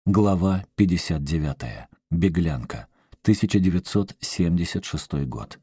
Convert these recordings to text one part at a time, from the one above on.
Глава 59. Беглянка. 1976 год.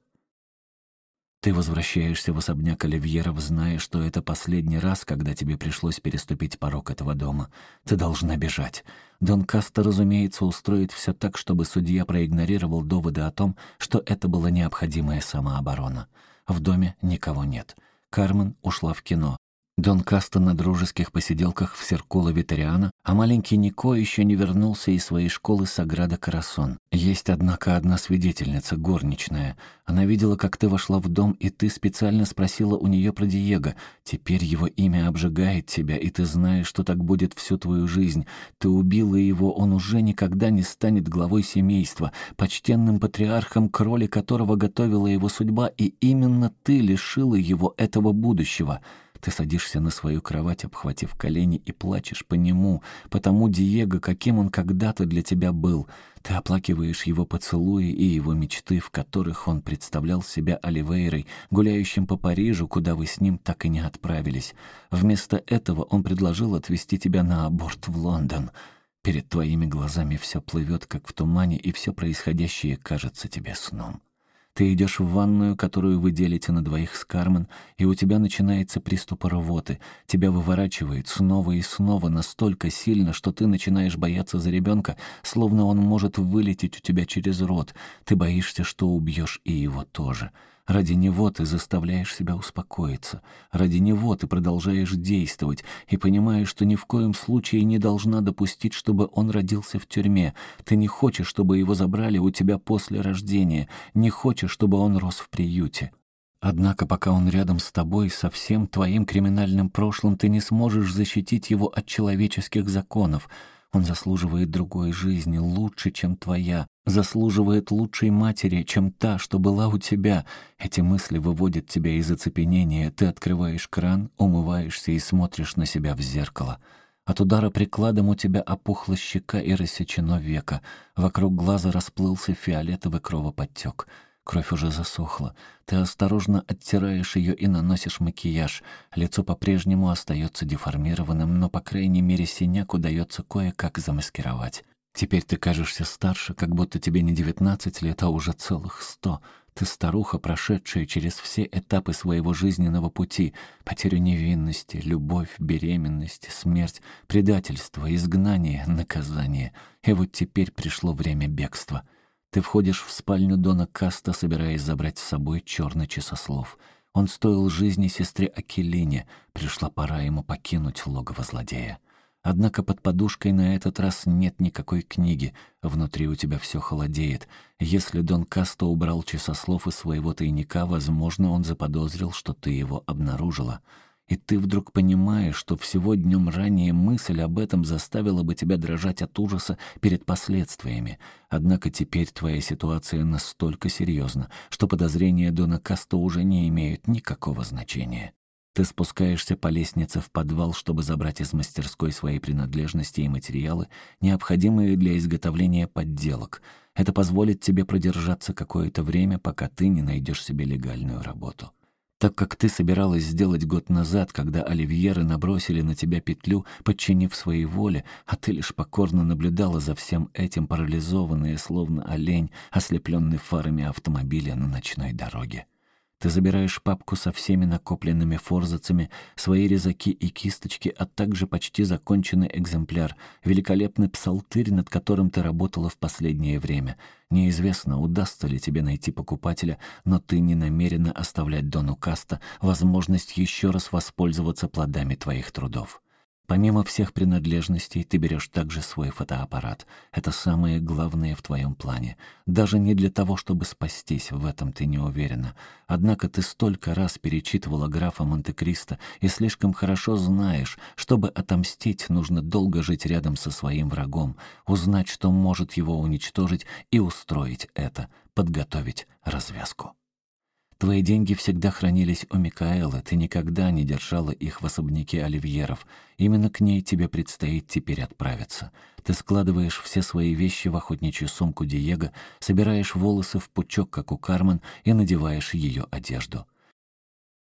Ты возвращаешься в особняк Оливьеров, зная, что это последний раз, когда тебе пришлось переступить порог этого дома. Ты должна бежать. Дон Каста, разумеется, устроит все так, чтобы судья проигнорировал доводы о том, что это была необходимая самооборона. В доме никого нет. Кармен ушла в кино. Дон Каста на дружеских посиделках в Серкуло Витариано, а маленький Нико еще не вернулся из своей школы Саграда Карасон. Есть, однако, одна свидетельница, горничная. Она видела, как ты вошла в дом, и ты специально спросила у нее про Диего. Теперь его имя обжигает тебя, и ты знаешь, что так будет всю твою жизнь. Ты убила его, он уже никогда не станет главой семейства, почтенным патриархом, к роли которого готовила его судьба, и именно ты лишила его этого будущего. Ты садишься на свою кровать, обхватив колени, и плачешь по нему, по тому Диего, каким он когда-то для тебя был. Ты оплакиваешь его поцелуи и его мечты, в которых он представлял себя Оливейрой, гуляющим по Парижу, куда вы с ним так и не отправились. Вместо этого он предложил отвезти тебя на аборт в Лондон. Перед твоими глазами все плывет, как в тумане, и все происходящее кажется тебе сном. Ты идешь в ванную, которую вы делите на двоих с Кармен, и у тебя начинается приступ рвоты. Тебя выворачивает снова и снова настолько сильно, что ты начинаешь бояться за ребенка, словно он может вылететь у тебя через рот. Ты боишься, что убьешь и его тоже. Ради него ты заставляешь себя успокоиться. Ради него ты продолжаешь действовать и понимаешь, что ни в коем случае не должна допустить, чтобы он родился в тюрьме. Ты не хочешь, чтобы его забрали у тебя после рождения, не хочешь, чтобы он рос в приюте. Однако, пока он рядом с тобой, со всем твоим криминальным прошлым, ты не сможешь защитить его от человеческих законов. Он заслуживает другой жизни, лучше, чем твоя, заслуживает лучшей матери, чем та, что была у тебя. Эти мысли выводят тебя из оцепенения. Ты открываешь кран, умываешься и смотришь на себя в зеркало. От удара прикладом у тебя опухла щека и рассечено веко. Вокруг глаза расплылся фиолетовый кровоподтек. Кровь уже засохла. Ты осторожно оттираешь ее и наносишь макияж. Лицо по-прежнему остается деформированным, но, по крайней мере, синяк удается кое-как замаскировать. Теперь ты кажешься старше, как будто тебе не 19 лет, а уже целых 100. Ты старуха, прошедшая через все этапы своего жизненного пути: потерю невинности, любовь, беременность, смерть, предательство, изгнание, наказание. И вот теперь пришло время бегства. Ты входишь в спальню Дона Каста, собираясь забрать с собой черный часослов. Он стоил жизни сестре Акелине. Пришла пора ему покинуть логово злодея. Однако под подушкой на этот раз нет никакой книги. Внутри у тебя все холодеет. Если Дон Каста убрал часослов из своего тайника, возможно, он заподозрил, что ты его обнаружила. И ты вдруг понимаешь, что всего днем ранее мысль об этом заставила бы тебя дрожать от ужаса перед последствиями. Однако теперь твоя ситуация настолько серьезна, что подозрения Дона Каста уже не имеют никакого значения. Ты спускаешься по лестнице в подвал, чтобы забрать из мастерской свои принадлежности и материалы, необходимые для изготовления подделок. Это позволит тебе продержаться какое-то время, пока ты не найдешь себе легальную работу. Так как ты собиралась сделать год назад, когда Оливьеры набросили на тебя петлю, подчинив своей воле, а ты лишь покорно наблюдала за всем этим, парализованная, словно олень, ослепленный фарами автомобиля на ночной дороге. Ты забираешь папку со всеми накопленными форзацами, свои резаки и кисточки, а также почти законченный экземпляр, великолепный псалтырь, над которым ты работала в последнее время. Неизвестно, удастся ли тебе найти покупателя, но ты не намерена оставлять Дону Каста возможность еще раз воспользоваться плодами твоих трудов. Помимо всех принадлежностей, ты берешь также свой фотоаппарат. Это самое главное в твоем плане. Даже не для того, чтобы спастись, в этом ты не уверена. Однако ты столько раз перечитывала графа Монте-Кристо и слишком хорошо знаешь, чтобы отомстить, нужно долго жить рядом со своим врагом, узнать, что может его уничтожить, и устроить это, подготовить развязку. Твои деньги всегда хранились у Микаэлы, ты никогда не держала их в особняке Оливьеров. Именно к ней тебе предстоит теперь отправиться. Ты складываешь все свои вещи в охотничью сумку Диего, собираешь волосы в пучок, как у Кармен, и надеваешь ее одежду.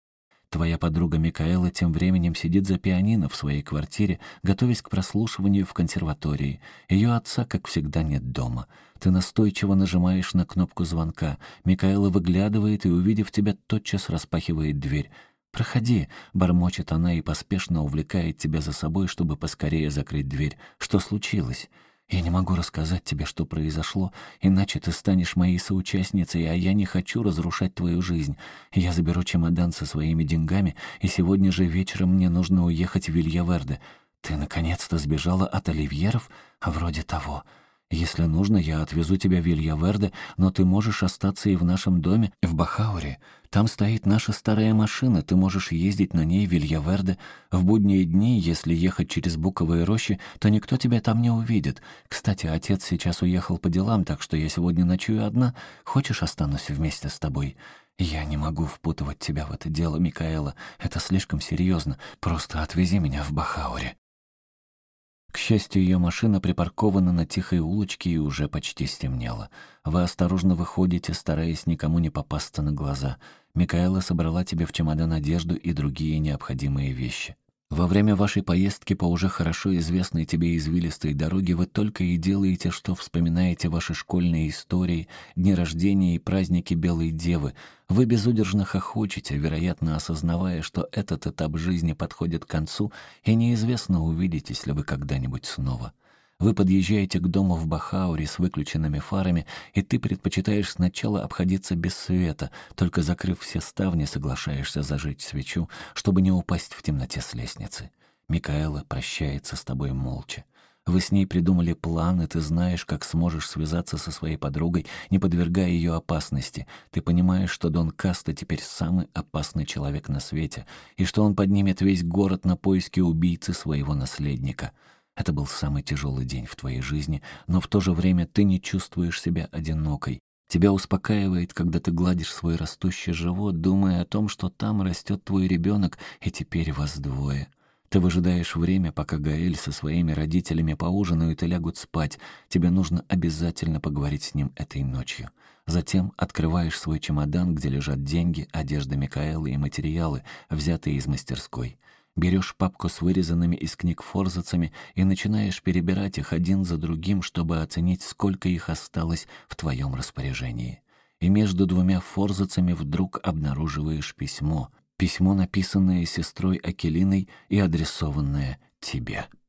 Твоя подруга Микаэла тем временем сидит за пианино в своей квартире, готовясь к прослушиванию в консерватории. Ее отца, как всегда, нет дома. Ты настойчиво нажимаешь на кнопку звонка. Микаэла выглядывает и, увидев тебя, тотчас распахивает дверь. «Проходи», — бормочет она и поспешно увлекает тебя за собой, чтобы поскорее закрыть дверь. «Что случилось?» «Я не могу рассказать тебе, что произошло, иначе ты станешь моей соучастницей, а я не хочу разрушать твою жизнь. Я заберу чемодан со своими деньгами, и сегодня же вечером мне нужно уехать в Вильяверде. Ты наконец-то сбежала от Оливьеров? Вроде того. Если нужно, я отвезу тебя в Вильяверде, но ты можешь остаться и в нашем доме в Бахауре. Там стоит наша старая машина, ты можешь ездить на ней в Вильяверде. В будние дни, если ехать через буковые рощи, то никто тебя там не увидит. Кстати, отец сейчас уехал по делам, так что я сегодня ночую одна. Хочешь, останусь вместе с тобой?» «Я не могу впутывать тебя в это дело, Микаэла. Это слишком серьезно. Просто отвези меня в Бахауре». К счастью, ее машина припаркована на тихой улочке и уже почти стемнело. Вы осторожно выходите, стараясь никому не попасться на глаза. Микаэла собрала тебе в чемодан одежду и другие необходимые вещи. Во время вашей поездки по уже хорошо известной тебе извилистой дороге вы только и делаете, что вспоминаете ваши школьные истории, дни рождения и праздники Белой Девы. Вы безудержно хохочете, вероятно, осознавая, что этот этап жизни подходит к концу, и неизвестно, увидитесь ли вы когда-нибудь снова. Вы подъезжаете к дому в Бахауре с выключенными фарами, и ты предпочитаешь сначала обходиться без света, только закрыв все ставни, соглашаешься зажечь свечу, чтобы не упасть в темноте с лестницы. Микаэла прощается с тобой молча. Вы с ней придумали план, и ты знаешь, как сможешь связаться со своей подругой, не подвергая ее опасности. Ты понимаешь, что Дон Каста теперь самый опасный человек на свете, и что он поднимет весь город на поиски убийцы своего наследника. Это был самый тяжелый день в твоей жизни, но в то же время ты не чувствуешь себя одинокой. Тебя успокаивает, когда ты гладишь свой растущий живот, думая о том, что там растет твой ребенок, и теперь вас двое. Ты выжидаешь время, пока Гаэль со своими родителями поужинают и лягут спать. Тебе нужно обязательно поговорить с ним этой ночью. Затем открываешь свой чемодан, где лежат деньги, одежда Микаэлы и материалы, взятые из мастерской. Берешь папку с вырезанными из книг форзацами и начинаешь перебирать их один за другим, чтобы оценить, сколько их осталось в твоем распоряжении. И между двумя форзацами вдруг обнаруживаешь письмо. Письмо, написанное сестрой Акелиной и адресованное тебе.